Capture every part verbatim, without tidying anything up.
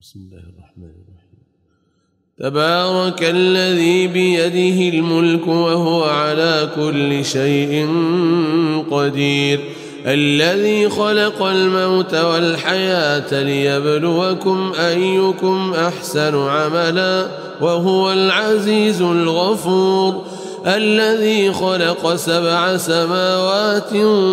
بسم الله الرحمن الرحيم. تبارك الذي بيده الملك وهو على كل شيء قدير، الذي خلق الموت والحياة ليبلوكم أيكم أحسن عملا وهو العزيز الغفور، الذي خلق سبع سماوات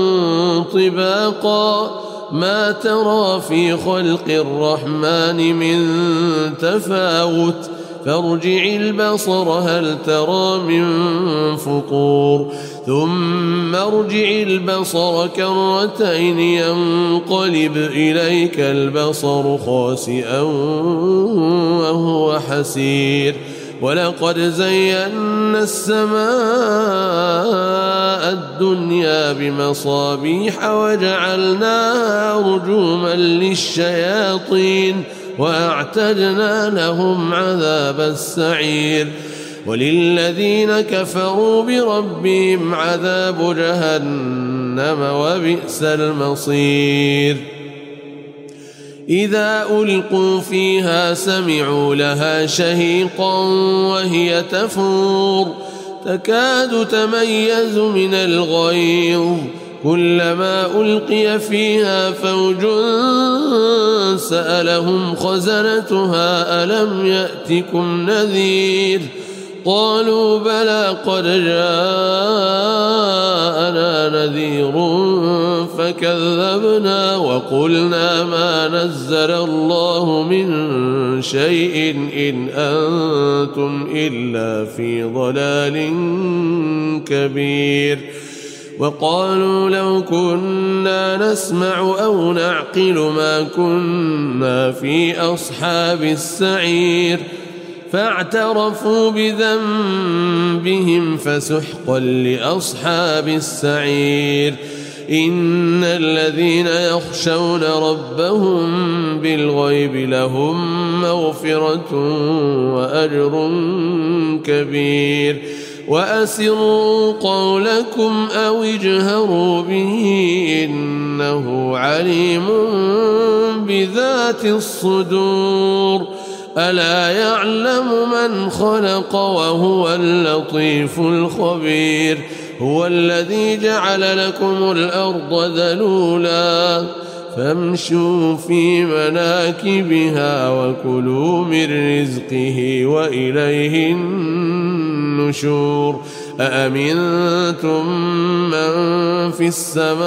طباقا ما ترى في خلق الرحمن من تفاوت فارجع البصر هل ترى من فطور ثم ارجع البصر كرتين ينقلب إليك البصر خاسئا وهو حسير، ولقد زينا السماء الدنيا بمصابيح وجعلناها رجوما للشياطين وأعتدنا لهم عذاب السعير، وللذين كفروا بربهم عذاب جهنم وبئس المصير. إذا ألقوا فيها سمعوا لها شهيقا وهي تفور تكاد تميز من الغيظ، كلما ألقي فيها فوج سألهم خزنتها ألم يأتكم نذير، قالوا بلى قد جاءنا نذير فكذبنا وقلنا ما نزل الله من شيء إن أنتم إلا في ضلال كبير، وقالوا لو كنا نسمع أو نعقل ما كنا في أصحاب السعير، فاعترفوا بذنبهم فسحقا لأصحاب السعير. إن الذين يخشون ربهم بالغيب لهم مغفرة وأجر كبير، وأسروا قولكم أو اجهروا به إنه عليم بذات الصدور، ألا يعلم من خلق وهو اللطيف الخبير، هو الذي جعل لكم الأرض ذلولا فامشوا في مناكبها وكلوا من رزقه وإليه النشور. أأمنتم من في السماء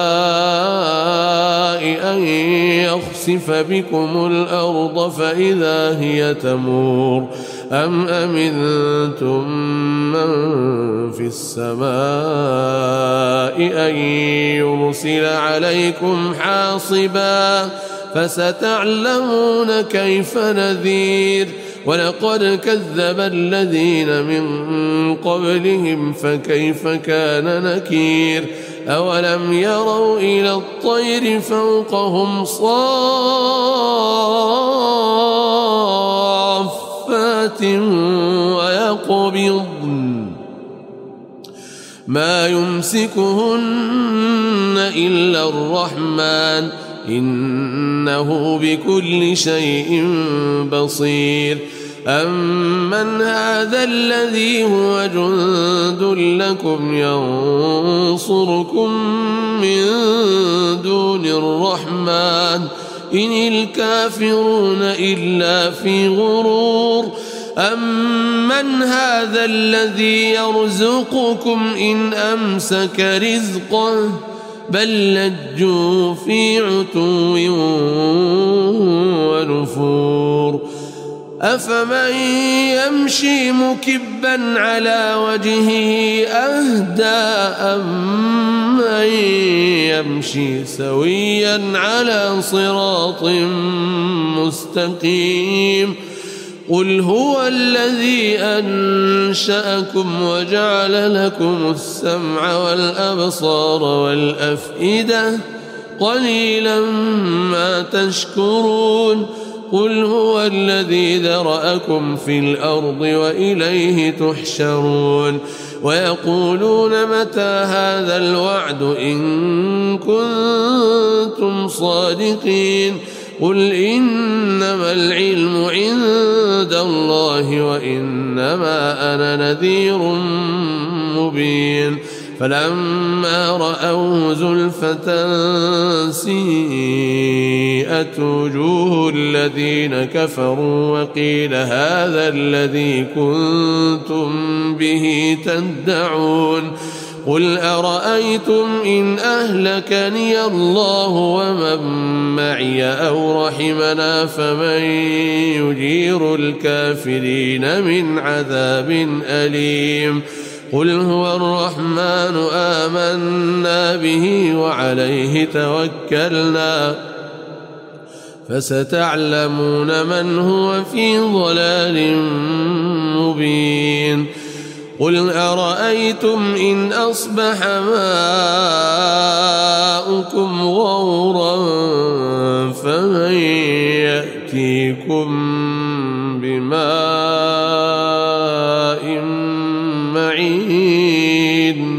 أن يخسف بكم الأرض فإذا هي تمور، أم أمنتم من في السماء أن يرسل عليكم حاصبا فستعلمون كيف نذير، ولقد كذب الذين من قبلهم فكيف كان نكير، أولم يروا إلى الطير فوقهم صافات ويقبضن ما يمسكهن إلا الرحمن إنه بكل شيء بصير. أمن هذا الذي هو جند لكم ينصركم من دون الرحمن إن الكافرون إلا في غرور، أمن هذا الذي يرزقكم إن أمسك رزقه بل لجوا في عتو ونفور، أفمن يمشي مكبا على وجهه أهدى أمن يمشي سويا على صراط مستقيم، قل هو الذي أنشأكم وجعل لكم السمع والأبصار والأفئدة قليلا ما تشكرون، قل هو الذي ذرأكم في الأرض وإليه تحشرون، ويقولون متى هذا الوعد إن كنتم صادقين، قل إنما العلم عند الله وإنما أنا نذير مبين فلما رأوه زلفة سيئت وجوه الذين كفروا وقيل هذا الذي كنتم به تدعون قل أرأيتم إن أهلكني الله ومن معي أو رحمنا فمن يجير الكافرين من عذاب أليم قل هو الرحمن آمنا به وعليه توكلنا فستعلمون من هو في ضلال مبين قل أرأيتم إن أصبح ماؤكم غورا فمن يأتيكم بماء معين